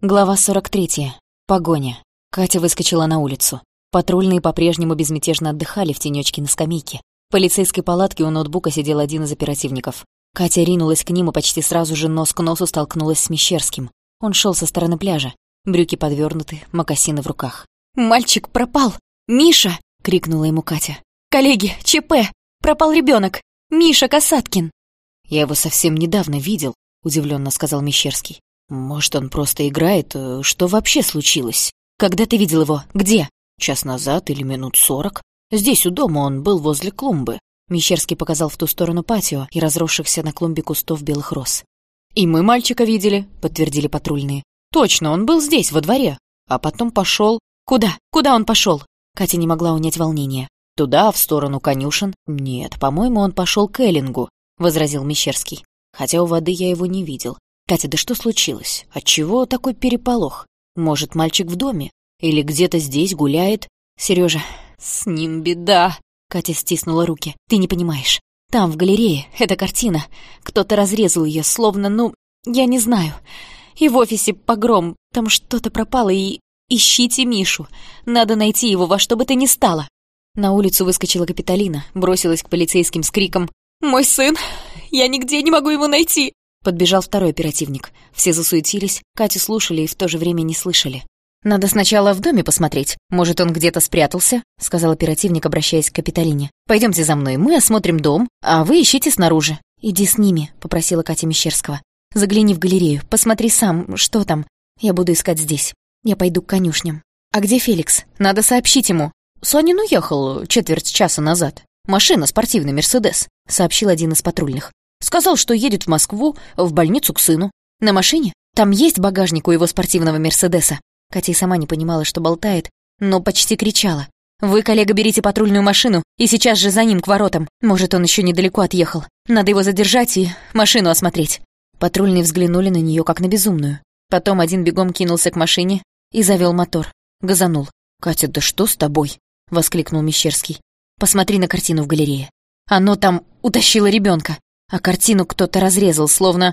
Глава 43. Погоня. Катя выскочила на улицу. Патрульные по-прежнему безмятежно отдыхали в тенёчке на скамейке. В полицейской палатке у ноутбука сидел один из оперативников. Катя ринулась к ним и почти сразу же нос к носу столкнулась с Мещерским. Он шел со стороны пляжа. Брюки подвернуты, мокасины в руках. «Мальчик пропал! Миша!» — крикнула ему Катя. «Коллеги, ЧП! Пропал ребенок! Миша Касаткин!» «Я его совсем недавно видел», — удивленно сказал Мещерский. «Может, он просто играет? Что вообще случилось? Когда ты видел его? Где?» «Час назад или минут 40. Здесь у дома он был возле клумбы». Мещерский показал в ту сторону патио и разросшихся на клумбе кустов белых роз. «И мы мальчика видели», — подтвердили патрульные. «Точно, он был здесь, во дворе. А потом пошел...» «Куда? Куда он пошел?» Катя не могла унять волнение. «Туда, в сторону конюшен?» «Нет, по-моему, он пошел к Эллингу», — возразил Мещерский. «Хотя у воды я его не видел». «Катя, да что случилось? Отчего такой переполох? Может, мальчик в доме? Или где-то здесь гуляет? Сережа, с ним беда!» Катя стиснула руки. «Ты не понимаешь. Там, в галерее, эта картина. Кто-то разрезал ее, словно, я не знаю. И в офисе погром. Там что-то пропало, и... Ищите Мишу. Надо найти его во что бы то ни стало». На улицу выскочила Капитолина, бросилась к полицейским с криком: «Мой сын! Я нигде не могу его найти!» Подбежал второй оперативник. Все засуетились, Катю слушали и в то же время не слышали. «Надо сначала в доме посмотреть. Может, он где-то спрятался?» — сказал оперативник, обращаясь к Капитолине. «Пойдемте за мной, мы осмотрим дом, а вы ищите снаружи». «Иди с ними», — попросила Катя Мещерского. «Загляни в галерею, посмотри сам, что там. Я буду искать здесь. Я пойду к конюшням». «А где Феликс? Надо сообщить ему». «Санин уехал четверть часа назад. Машина, спортивный «Мерседес», — сообщил один из патрульных. «Сказал, что едет в Москву, в больницу к сыну». «На машине? Там есть багажник у его спортивного «Мерседеса». Катя и сама не понимала, что болтает, но почти кричала. «Вы, коллега, берите патрульную машину и сейчас же за ним к воротам. Может, он еще недалеко отъехал. Надо его задержать и машину осмотреть». Патрульные взглянули на нее как на безумную. Потом один бегом кинулся к машине и завел мотор. Газанул. «Катя, да что с тобой?» — воскликнул Мещерский. «Посмотри на картину в галерее. Оно там утащило ребенка. А картину кто-то разрезал, словно...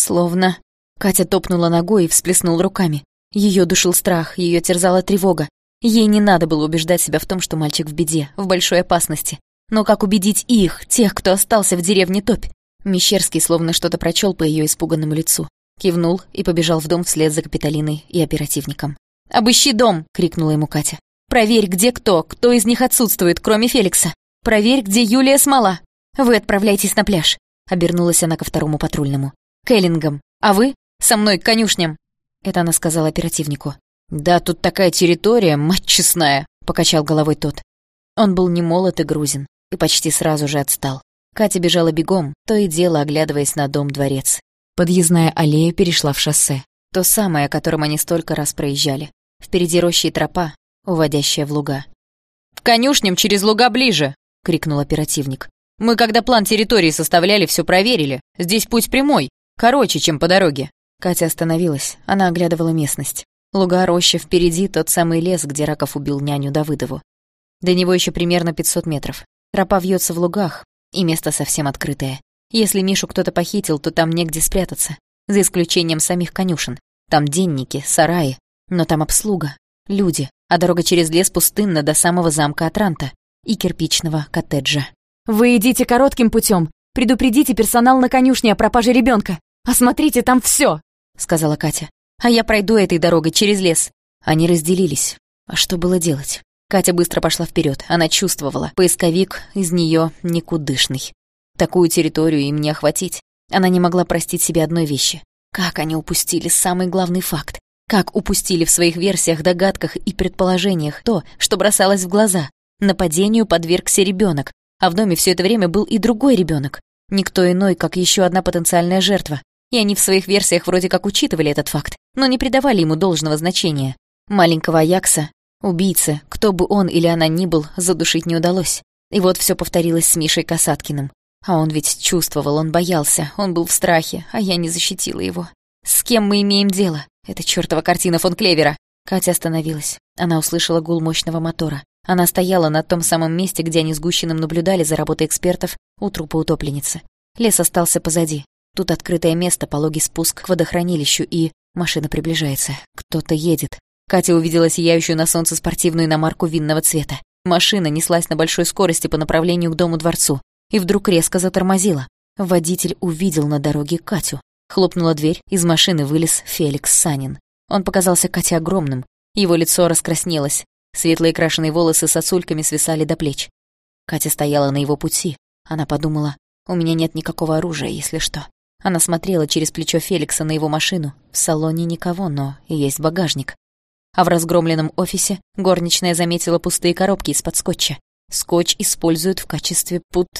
Катя топнула ногой и всплеснула руками. Ее душил страх, ее терзала тревога. Ей не надо было убеждать себя в том, что мальчик в беде, в большой опасности. Но как убедить их, тех, кто остался в деревне Топь? Мещерский словно что-то прочел по ее испуганному лицу. Кивнул и побежал в дом вслед за Капитолиной и оперативником. «Обыщи дом!» — крикнула ему Катя. «Проверь, где кто из них отсутствует, кроме Феликса. Проверь, где Юлия Смола. Вы отправляйтесь на пляж». Обернулась она ко второму патрульному. «К Эллингам. А вы? Со мной к конюшням». Это она сказала оперативнику. «Да, тут такая территория, мать честная», — покачал головой тот. Он был не молод и грузин, и почти сразу же отстал. Катя бежала бегом, то и дело оглядываясь на дом-дворец. Подъездная аллея перешла в шоссе. То самое, о котором они столько раз проезжали. Впереди роща и тропа, уводящая в луга. «К конюшням через луга ближе!» — крикнул оперативник. «Мы, когда план территории составляли, все проверили. Здесь путь прямой, короче, чем по дороге». Катя остановилась, она оглядывала местность. Луга, роща, впереди тот самый лес, где Раков убил няню Давыдову. До него еще примерно 500 метров. Тропа вьется в лугах, и место совсем открытое. Если Мишу кто-то похитил, то там негде спрятаться, за исключением самих конюшен. Там денники, сараи, но там обслуга, люди, а дорога через лес пустынна до самого замка Атранта и кирпичного коттеджа. «Вы идите коротким путем. Предупредите персонал на конюшне о пропаже ребенка. Осмотрите там все», — сказала Катя. «А я пройду этой дорогой через лес». Они разделились. А что было делать? Катя быстро пошла вперед. Она чувствовала, поисковик из нее никудышный. Такую территорию им не охватить. Она не могла простить себе одной вещи. Как они упустили самый главный факт? Как упустили в своих версиях, догадках и предположениях то, что бросалось в глаза? Нападению подвергся ребенок, а в доме все это время был и другой ребенок. Никто иной, как еще одна потенциальная жертва. И они в своих версиях вроде как учитывали этот факт, но не придавали ему должного значения. Маленького Аякса, убийцы, кто бы он или она ни был, задушить не удалось. И вот все повторилось с Мишей Касаткиным. А он ведь чувствовал, он боялся, он был в страхе, а я не защитила его. С кем мы имеем дело? Это чертова картина фон Клевера. Катя остановилась. Она услышала гул мощного мотора. Она стояла на том самом месте, где они с Гущиным наблюдали за работой экспертов у трупа утопленницы. Лес остался позади. Тут открытое место, пологий спуск к водохранилищу и... Машина приближается. Кто-то едет. Катя увидела сияющую на солнце спортивную иномарку винного цвета. Машина неслась на большой скорости по направлению к дому-дворцу и вдруг резко затормозила. Водитель увидел на дороге Катю. Хлопнула дверь, из машины вылез Феликс Санин. Он показался Кате огромным. Его лицо раскраснелось. Светлые крашеные волосы сосульками свисали до плеч. Катя стояла на его пути. Она подумала, у меня нет никакого оружия, если что. Она смотрела через плечо Феликса на его машину. В салоне никого, но есть багажник. А в разгромленном офисе горничная заметила пустые коробки из-под скотча. Скотч используют в качестве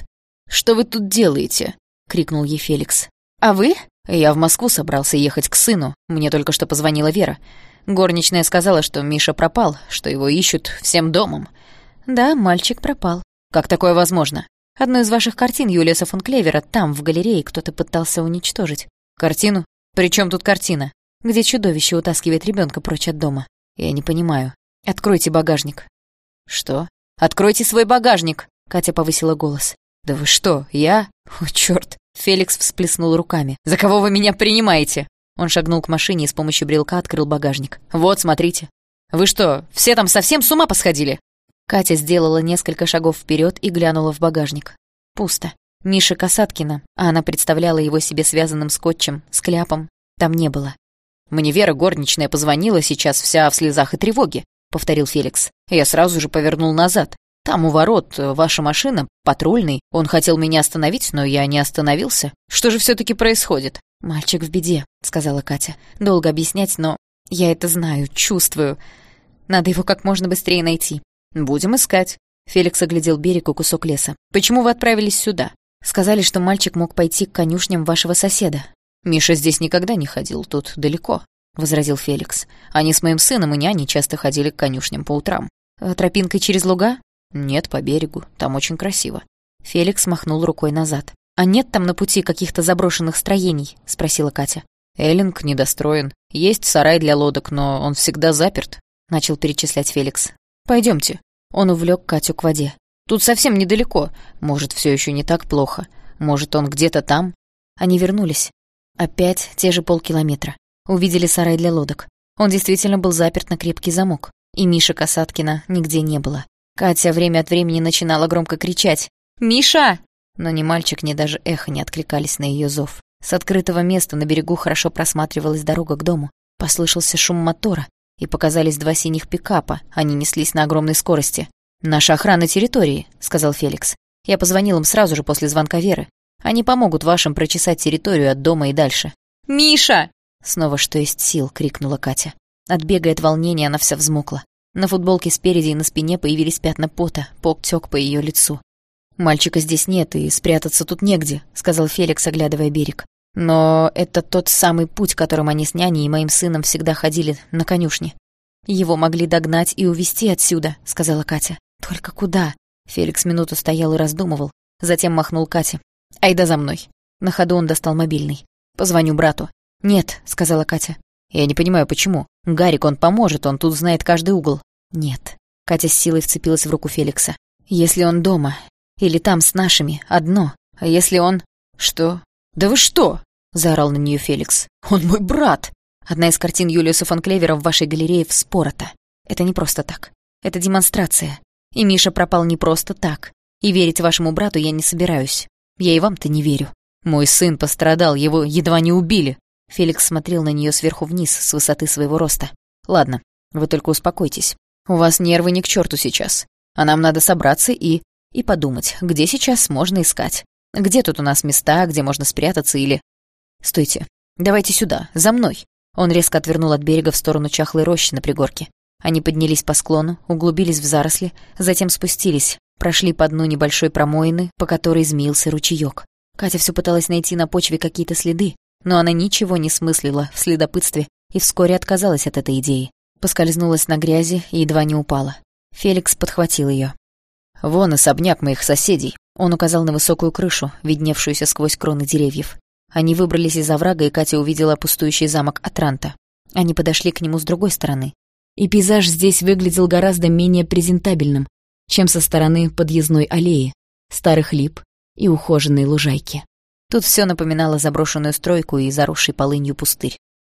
«Что вы тут делаете?» — крикнул ей Феликс. «А вы?» «Я в Москву собрался ехать к сыну. Мне только что позвонила Вера. Горничная сказала, что Миша пропал, что его ищут всем домом». «Да, мальчик пропал». «Как такое возможно?» «Одну из ваших картин Юлиуса фон Клевера там, в галерее, кто-то пытался уничтожить». «Картину? При чем тут картина?» «Где чудовище утаскивает ребенка прочь от дома». «Я не понимаю. Откройте багажник». «Что?» «Откройте свой багажник!» Катя повысила голос. «Да вы что, я? О, чёрт!» Феликс всплеснул руками. «За кого вы меня принимаете?» Он шагнул к машине и с помощью брелка открыл багажник. «Вот, смотрите. Вы что, все там совсем с ума посходили?» Катя сделала несколько шагов вперед и глянула в багажник. Пусто. Миши Касаткина, а она представляла его себе связанным скотчем, с кляпом, там не было. «Мне Вера горничная позвонила, сейчас вся в слезах и тревоге», — повторил Феликс. «Я сразу же повернул назад. Там у ворот ваша машина, патрульный. Он хотел меня остановить, но я не остановился. Что же все-таки происходит?» «Мальчик в беде», — сказала Катя. «Долго объяснять, но я это знаю, чувствую. Надо его как можно быстрее найти». «Будем искать». Феликс оглядел берег и кусок леса. «Почему вы отправились сюда?» «Сказали, что мальчик мог пойти к конюшням вашего соседа». «Миша здесь никогда не ходил, тут далеко», — возразил Феликс. «Они с моим сыном и няней часто ходили к конюшням по утрам». «Тропинкой через луга?» «Нет, по берегу. Там очень красиво». Феликс махнул рукой назад. «А нет там на пути каких-то заброшенных строений?» — спросила Катя. «Эллинг недостроен. Есть сарай для лодок, но он всегда заперт», — начал перечислять Феликс. «Пойдемте». Он увлек Катю к воде. «Тут совсем недалеко. Может, все еще не так плохо. Может, он где-то там?» Они вернулись. Опять те же полкилометра. Увидели сарай для лодок. Он действительно был заперт на крепкий замок. И Миши Касаткина нигде не было. Катя время от времени начинала громко кричать «Миша!», но ни мальчик, ни даже эхо не откликались на ее зов. С открытого места на берегу хорошо просматривалась дорога к дому. Послышался шум мотора, и показались два синих пикапа. Они неслись на огромной скорости. «Наша охрана территории», — сказал Феликс. «Я позвонил им сразу же после звонка Веры. Они помогут вашим прочесать территорию от дома и дальше». «Миша!» — снова что есть сил, крикнула Катя. От бега и от волнения она вся взмокла. На футболке спереди и на спине появились пятна пота, пот тёк по ее лицу. «Мальчика здесь нет, и спрятаться тут негде», — сказал Феликс, оглядывая берег. «Но это тот самый путь, которым они с няней и моим сыном всегда ходили на конюшне. Его могли догнать и увезти отсюда», — сказала Катя. «Только куда?» Феликс минуту стоял и раздумывал, затем махнул Кате. «Айда за мной». На ходу он достал мобильный. «Позвоню брату». «Нет», — сказала Катя. «Я не понимаю, почему. Гарик, он поможет, он тут знает каждый угол». «Нет». Катя с силой вцепилась в руку Феликса. «Если он дома, или там с нашими, одно. А если он...» «Что? Да вы что?» — заорал на нее Феликс. «Он мой брат!» «Одна из картин Юлиуса фон Клевера в вашей галерее вспорота. Это не просто так. Это демонстрация. И Миша пропал не просто так. И верить вашему брату я не собираюсь. Я и вам-то не верю. Мой сын пострадал, его едва не убили». Феликс смотрел на нее сверху вниз, с высоты своего роста. «Ладно, вы только успокойтесь. У вас нервы ни к черту сейчас. А нам надо собраться и подумать, где сейчас можно искать. Где тут у нас места, где можно спрятаться или... Стойте, давайте сюда, за мной». Он резко отвернул от берега в сторону чахлой рощи на пригорке. Они поднялись по склону, углубились в заросли, затем спустились, прошли по дну небольшой промоины, по которой змеился ручеёк. Катя все пыталась найти на почве какие-то следы, но она ничего не смыслила в следопытстве и вскоре отказалась от этой идеи. Поскользнулась на грязи и едва не упала. Феликс подхватил ее. «Вон особняк моих соседей». Он указал на высокую крышу, видневшуюся сквозь кроны деревьев. Они выбрались из оврага, и Катя увидела пустующий замок Атранта. Они подошли к нему с другой стороны. И пейзаж здесь выглядел гораздо менее презентабельным, чем со стороны подъездной аллеи, старых лип и ухоженной лужайки. Тут все напоминало заброшенную стройку и заросший полынью пустырь.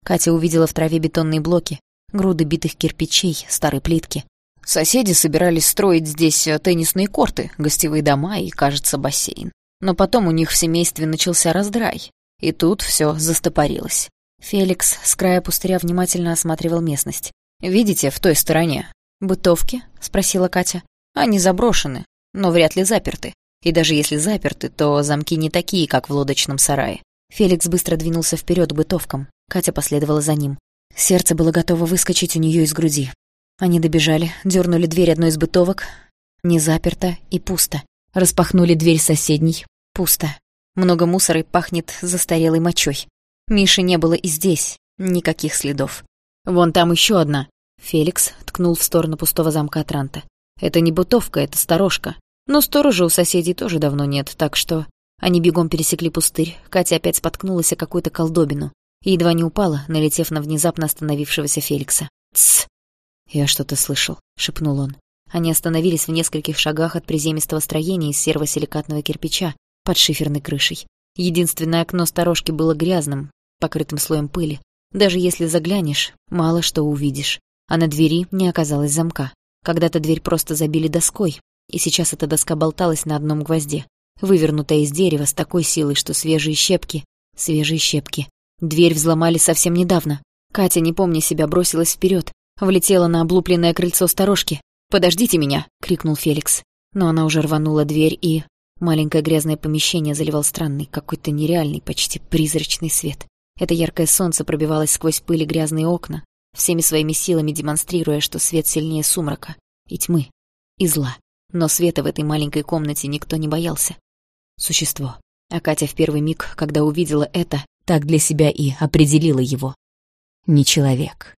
Катя увидела в траве бетонные блоки, груды битых кирпичей, старой плитки. Соседи собирались строить здесь теннисные корты, гостевые дома и, кажется, бассейн. Но потом у них в семействе начался раздрай, и тут все застопорилось. Феликс с края пустыря внимательно осматривал местность. «Видите, в той стороне?» «Бытовки?» — спросила Катя. «Они заброшены, но вряд ли заперты. И даже если заперты, то замки не такие, как в лодочном сарае». Феликс быстро двинулся вперед к бытовкам. Катя последовала за ним. Сердце было готово выскочить у нее из груди. Они добежали, дернули дверь одной из бытовок. Не заперто и пусто. Распахнули дверь соседней. Пусто. Много мусора и пахнет застарелой мочой. Миши не было и здесь. Никаких следов. «Вон там еще одна». Феликс ткнул в сторону пустого замка Атранта. «Это не бытовка, это сторожка. Но сторожа у соседей тоже давно нет, так что...» Они бегом пересекли пустырь. Катя опять споткнулась о какую-то колдобину и едва не упала, налетев на внезапно остановившегося Феликса. «Тсс!» «Я что-то слышал», — шепнул он. Они остановились в нескольких шагах от приземистого строения из серого силикатного кирпича под шиферной крышей. Единственное окно сторожки было грязным, покрытым слоем пыли. Даже если заглянешь, мало что увидишь. А на двери не оказалось замка. Когда-то дверь просто забили доской, и сейчас эта доска болталась на одном гвозде, вывернутая из дерева с такой силой, что свежие щепки. Дверь взломали совсем недавно. Катя, не помня себя, бросилась вперед, влетела на облупленное крыльцо сторожки. «Подождите меня!» — крикнул Феликс. Но она уже рванула дверь, и... Маленькое грязное помещение заливал странный, какой-то нереальный, почти призрачный свет. Это яркое солнце пробивалось сквозь пыль и грязные окна, всеми своими силами демонстрируя, что свет сильнее сумрака, и тьмы, и зла. Но света в этой маленькой комнате никто не боялся. Существо. А Катя в первый миг, когда увидела это, так для себя и определила его. Не человек.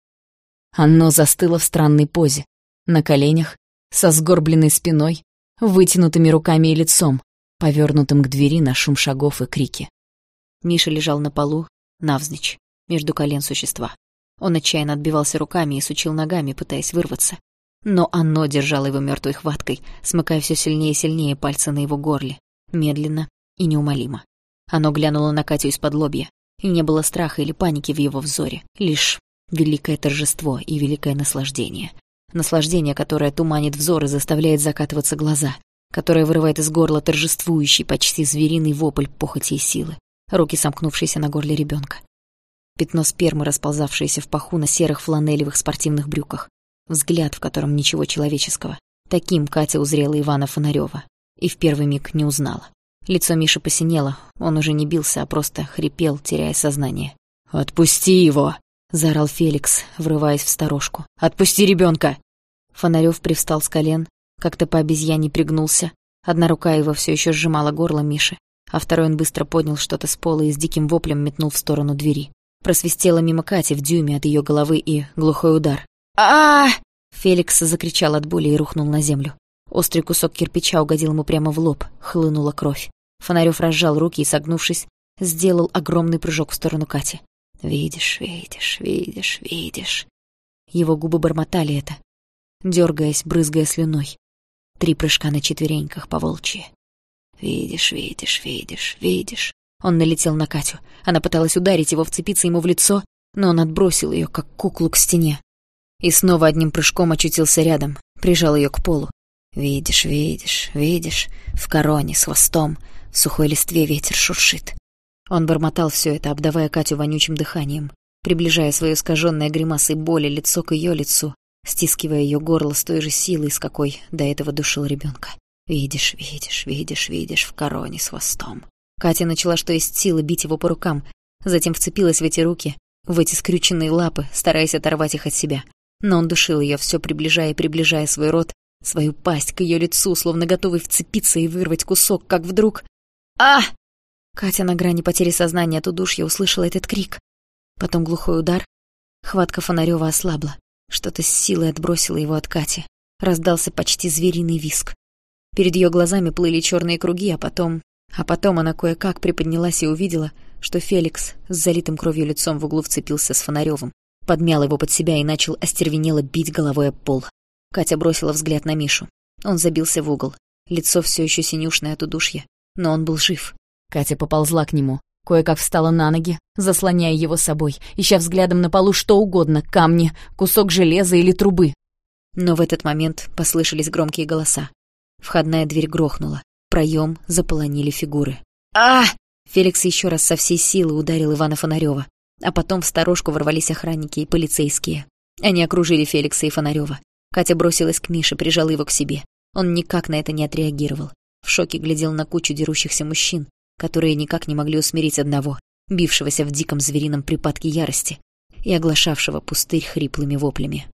Оно застыло в странной позе, на коленях, со сгорбленной спиной, вытянутыми руками и лицом, повернутым к двери на шум шагов и крики. Миша лежал на полу, навзничь, между колен существа. Он отчаянно отбивался руками и сучил ногами, пытаясь вырваться. Но оно держало его мертвой хваткой, смыкая все сильнее и сильнее пальцы на его горле, медленно и неумолимо. Оно глянуло на Катю из-под лобья, и не было страха или паники в его взоре, лишь великое торжество и великое наслаждение. Наслаждение, которое туманит взор и заставляет закатываться глаза, которое вырывает из горла торжествующий, почти звериный вопль похоти и силы, руки сомкнувшиеся на горле ребенка. Пятно спермы, расползавшееся в паху на серых фланелевых спортивных брюках. Взгляд, в котором ничего человеческого. Таким Катя узрела Ивана Фонарёва. И в первый миг не узнала. Лицо Миши посинело, он уже не бился, а просто хрипел, теряя сознание. «Отпусти его!» — заорал Феликс, врываясь в сторожку. «Отпусти ребенка!» Фонарёв привстал с колен, как-то по обезьяне пригнулся. Одна рука его все еще сжимала горло Миши, а второй он быстро поднял что-то с пола и с диким воплем метнул в сторону двери. Просвистело мимо Кати в дюйме от ее головы и глухой удар. а Феликс закричал от боли и рухнул на землю. Острый кусок кирпича угодил ему прямо в лоб, хлынула кровь. Фонарёв разжал руки и, согнувшись, сделал огромный прыжок в сторону Кати. «Видишь, видишь, видишь, видишь». Его губы бормотали это, дергаясь, брызгая слюной. 3 прыжка на четвереньках по-волчьи. «Видишь, видишь, видишь, видишь». Он налетел на Катю. Она пыталась ударить его, вцепиться ему в лицо, но он отбросил ее, как куклу, к стене. И снова одним прыжком очутился рядом, прижал ее к полу. «Видишь, видишь, видишь, в короне с хвостом, в сухой листве ветер шуршит». Он бормотал все это, обдавая Катю вонючим дыханием, приближая свое искаженное гримасой боли лицо к ее лицу, стискивая ее горло с той же силой, с какой до этого душил ребенка. «Видишь, видишь, видишь, видишь, в короне с хвостом». Катя начала что есть силы бить его по рукам, затем вцепилась в эти руки, в эти скрюченные лапы, стараясь оторвать их от себя. Но он душил ее, все приближая и приближая свой рот, свою пасть к ее лицу, словно готовый вцепиться и вырвать кусок, как вдруг... «А!» Катя на грани потери сознания от удушья услышала этот крик. Потом глухой удар. Хватка Фонарёва ослабла. Что-то с силой отбросило его от Кати. Раздался почти звериный визг. Перед ее глазами плыли черные круги, а потом она кое-как приподнялась и увидела, что Феликс с залитым кровью лицом в углу вцепился с Фонарёвым, подмял его под себя и начал остервенело бить головой об пол. Катя бросила взгляд на Мишу. Он забился в угол. Лицо все еще синюшное от удушья, но он был жив. Катя поползла к нему, Кое-как встала на ноги, заслоняя его собой, ища взглядом на полу что угодно — камни, кусок железа или трубы. Но в этот момент послышались громкие голоса. Входная дверь грохнула. Проем заполонили фигуры. «А!» Феликс еще раз со всей силы ударил Ивана Фонарёва. А потом в сторожку ворвались охранники и полицейские. Они окружили Феликса и Фонарёва. Катя бросилась к Мише, прижала его к себе. Он никак на это не отреагировал. В шоке глядел на кучу дерущихся мужчин, которые никак не могли усмирить одного, бившегося в диком зверином припадке ярости и оглашавшего пустырь хриплыми воплями.